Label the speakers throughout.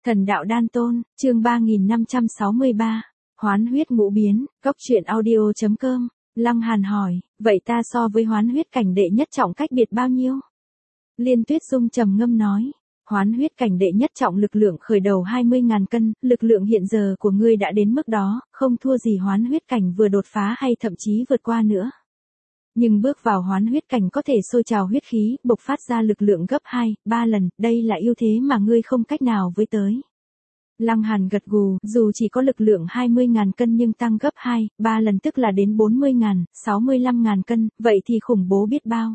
Speaker 1: Thần đạo đan tôn, chương 3563, hoán huyết ngũ biến, góc truyện audio.com, Lăng Hàn hỏi, vậy ta so với hoán huyết cảnh đệ nhất trọng cách biệt bao nhiêu? Liên Tuyết Dung trầm ngâm nói, hoán huyết cảnh đệ nhất trọng lực lượng khởi đầu 20.000 cân, lực lượng hiện giờ của ngươi đã đến mức đó, không thua gì hoán huyết cảnh vừa đột phá hay thậm chí vượt qua nữa. Nhưng bước vào hoán huyết cảnh có thể sôi trào huyết khí, bộc phát ra lực lượng gấp 2, 3 lần, đây là ưu thế mà ngươi không cách nào với tới. Lăng Hàn gật gù, dù chỉ có lực lượng 20.000 cân nhưng tăng gấp 2, 3 lần tức là đến 40.000, 65.000 cân, vậy thì khủng bố biết bao.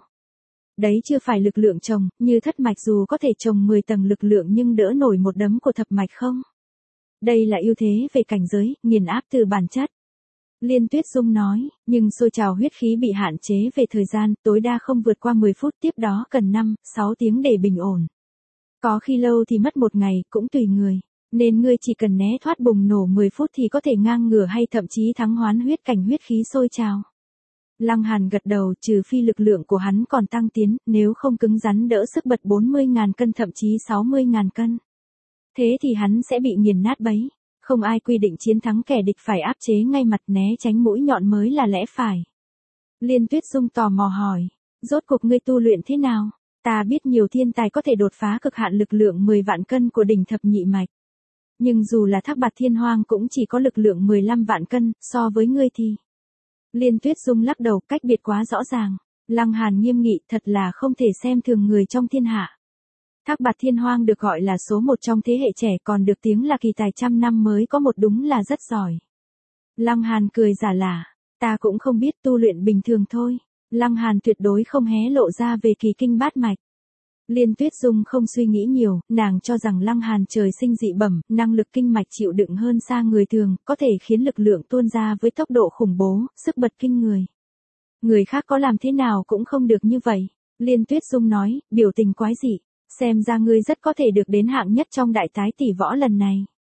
Speaker 1: Đấy chưa phải lực lượng trồng, như thất mạch dù có thể trồng 10 tầng lực lượng nhưng đỡ nổi một đấm của thập mạch không? Đây là ưu thế về cảnh giới, nghiền áp từ bản chất. Liên Tuyết Dung nói, nhưng sôi trào huyết khí bị hạn chế về thời gian, tối đa không vượt qua 10 phút, tiếp đó cần 5, 6 tiếng để bình ổn. Có khi lâu thì mất một ngày, cũng tùy người. Nên ngươi chỉ cần né thoát bùng nổ 10 phút thì có thể ngang ngửa hay thậm chí thắng hoán huyết cảnh huyết khí sôi trào. Lăng Hàn gật đầu, trừ phi lực lượng của hắn còn tăng tiến, nếu không cứng rắn đỡ sức bật 40.000 cân thậm chí 60.000 cân. Thế thì hắn sẽ bị nghiền nát bấy. Không ai quy định chiến thắng kẻ địch phải áp chế ngay mặt, né tránh mũi nhọn mới là lẽ phải. Liên Tuyết Dung tò mò hỏi, rốt cuộc ngươi tu luyện thế nào? Ta biết nhiều thiên tài có thể đột phá cực hạn lực lượng 10 vạn cân của đỉnh thập nhị mạch. Nhưng dù là Thác Bạt Thiên Hoang cũng chỉ có lực lượng 15 vạn cân, so với ngươi thì. Liên Tuyết Dung lắc đầu, cách biệt quá rõ ràng. Lăng Hàn nghiêm nghị, thật là không thể xem thường người trong thiên hạ. Thác Bạt Thiên Hoang được gọi là số một trong thế hệ trẻ, còn được tiếng là kỳ tài trăm năm mới có một, đúng là rất giỏi. Lăng Hàn cười giả lả, ta cũng không biết, tu luyện bình thường thôi. Lăng Hàn tuyệt đối không hé lộ ra về kỳ kinh bát mạch. Liên Tuyết Dung không suy nghĩ nhiều, nàng cho rằng Lăng Hàn trời sinh dị bẩm, năng lực kinh mạch chịu đựng hơn xa người thường, có thể khiến lực lượng tuôn ra với tốc độ khủng bố, sức bật kinh người. Người khác có làm thế nào cũng không được như vậy. Liên Tuyết Dung nói, biểu tình quái dị, xem ra ngươi rất có thể được đến hạng nhất trong đại tái tỷ võ lần này.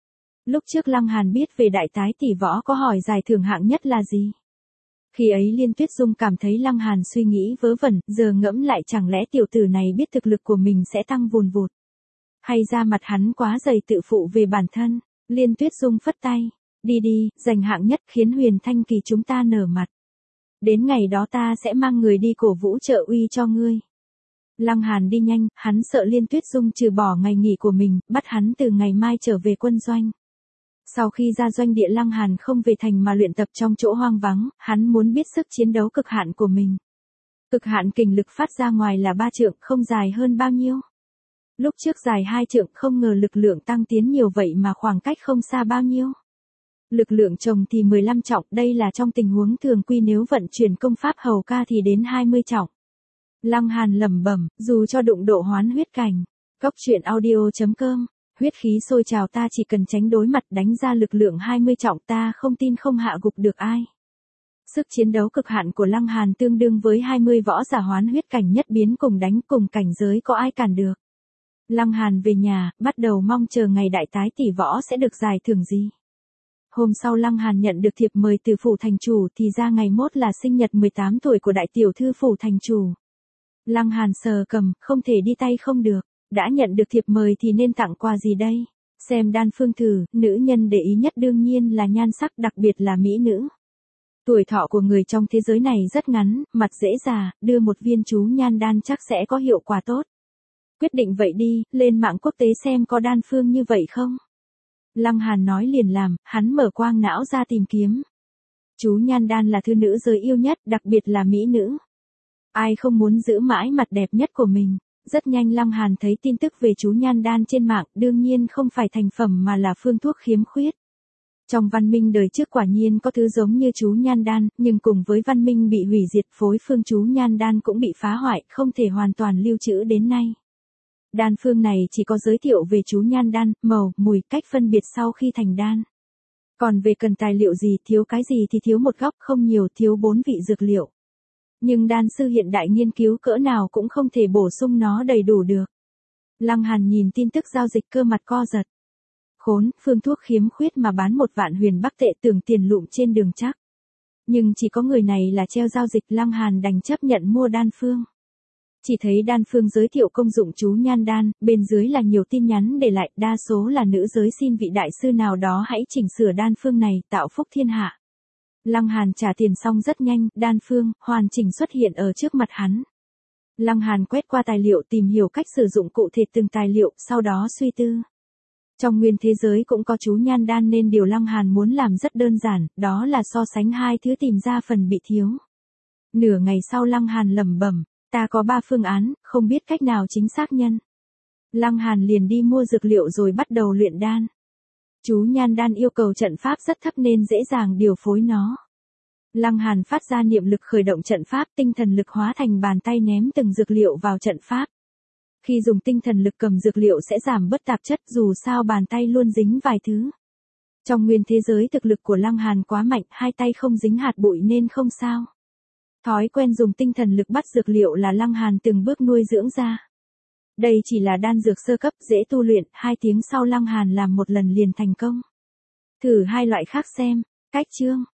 Speaker 1: Lúc trước Lăng Hàn biết về đại tái tỷ võ có hỏi giải thưởng hạng nhất là gì. Khi ấy Liên Tuyết Dung cảm thấy Lăng Hàn suy nghĩ vớ vẩn, giờ ngẫm lại chẳng lẽ tiểu tử này biết thực lực của mình sẽ tăng vùn vụt. Hay ra mặt hắn quá dày tự phụ về bản thân. Liên Tuyết Dung phất tay, đi đi, giành hạng nhất khiến Huyền Thanh Kỳ chúng ta nở mặt. Đến ngày đó ta sẽ mang người đi cổ vũ trợ uy cho ngươi. Lăng Hàn đi nhanh, hắn sợ Liên Tuyết Dung trừ bỏ ngày nghỉ của mình, bắt hắn từ ngày mai trở về quân doanh. Sau khi ra doanh địa Lăng Hàn không về thành mà luyện tập trong chỗ hoang vắng, hắn muốn biết sức chiến đấu cực hạn của mình. Cực hạn kình lực phát ra ngoài là 3 trượng, không dài hơn bao nhiêu. Lúc trước dài 2 trượng, không ngờ lực lượng tăng tiến nhiều vậy mà khoảng cách không xa bao nhiêu. Lực lượng chồng thì 15 trọng, đây là trong tình huống thường quy, nếu vận chuyển công pháp hầu ca thì đến 20 trọng. Lăng Hàn lẩm bẩm, dù cho đụng độ hoán huyết cảnh. Góc truyện audio.com, huyết khí sôi trào, ta chỉ cần tránh đối mặt đánh ra lực lượng 20 trọng, ta không tin không hạ gục được ai. Sức chiến đấu cực hạn của Lăng Hàn tương đương với 20 võ giả hoán huyết cảnh nhất biến cùng đánh cùng cảnh giới, có ai cản được. Lăng Hàn về nhà, bắt đầu mong chờ ngày đại tái tỷ võ sẽ được giải thưởng gì. Hôm sau Lăng Hàn nhận được thiệp mời từ phủ thành chủ, thì ra ngày mốt là sinh nhật 18 tuổi của đại tiểu thư phủ thành chủ. Lăng Hàn sờ cầm, không thể đi tay không được. Đã nhận được thiệp mời thì nên tặng quà gì đây? Xem đan phương thử, nữ nhân để ý nhất đương nhiên là nhan sắc, đặc biệt là mỹ nữ. Tuổi thọ của người trong thế giới này rất ngắn, mặt dễ già, đưa một viên chú nhan đan chắc sẽ có hiệu quả tốt. Quyết định vậy đi, lên mạng quốc tế xem có đan phương như vậy không? Lăng Hàn nói liền làm, hắn mở quang não ra tìm kiếm. Chú nhan đan là thứ nữ giới yêu nhất, đặc biệt là mỹ nữ. Ai không muốn giữ mãi mặt đẹp nhất của mình. Rất nhanh Lăng Hàn thấy tin tức về chú nhan đan trên mạng, đương nhiên không phải thành phẩm mà là phương thuốc khiếm khuyết. Trong văn minh đời trước quả nhiên có thứ giống như chú nhan đan, nhưng cùng với văn minh bị hủy diệt, phối phương chú nhan đan cũng bị phá hoại, không thể hoàn toàn lưu trữ đến nay. Đan phương này chỉ có giới thiệu về chú nhan đan, màu, mùi, cách phân biệt sau khi thành đan. Còn về cần tài liệu gì, thiếu cái gì thì thiếu một góc, không nhiều, thiếu 4 vị dược liệu. Nhưng đan sư hiện đại nghiên cứu cỡ nào cũng không thể bổ sung nó đầy đủ được. Lăng Hàn nhìn tin tức giao dịch cơ mặt co giật. Khốn, phương thuốc khiếm khuyết mà bán 1 vạn huyền bắc tệ, tưởng tiền lụm trên đường chắc. Nhưng chỉ có người này là treo giao dịch, Lăng Hàn đành chấp nhận mua đan phương. Chỉ thấy đan phương giới thiệu công dụng chú nhan đan, bên dưới là nhiều tin nhắn để lại, đa số là nữ giới xin vị đại sư nào đó hãy chỉnh sửa đan phương này, tạo phúc thiên hạ. Lăng Hàn trả tiền xong rất nhanh, đan phương, hoàn chỉnh xuất hiện ở trước mặt hắn. Lăng Hàn quét qua tài liệu tìm hiểu cách sử dụng cụ thể từng tài liệu, sau đó suy tư. Trong nguyên thế giới cũng có chú nhan đan nên điều Lăng Hàn muốn làm rất đơn giản, đó là so sánh hai thứ tìm ra phần bị thiếu. Nửa ngày sau Lăng Hàn lẩm bẩm, ta có 3 phương án, không biết cách nào chính xác nhân. Lăng Hàn liền đi mua dược liệu rồi bắt đầu luyện đan. Chú nhan đan yêu cầu trận pháp rất thấp nên dễ dàng điều phối nó. Lăng Hàn phát ra niệm lực khởi động trận pháp, tinh thần lực hóa thành bàn tay ném từng dược liệu vào trận pháp. Khi dùng tinh thần lực cầm dược liệu sẽ giảm bớt tạp chất, dù sao bàn tay luôn dính vài thứ. Trong nguyên thế giới thực lực của Lăng Hàn quá mạnh, hai tay không dính hạt bụi nên không sao. Thói quen dùng tinh thần lực bắt dược liệu là Lăng Hàn từng bước nuôi dưỡng ra. Đây chỉ là đan dược sơ cấp dễ tu luyện, 2 tiếng sau Lăng Hàn làm một lần liền thành công. Thử 2 loại khác xem. Cách chương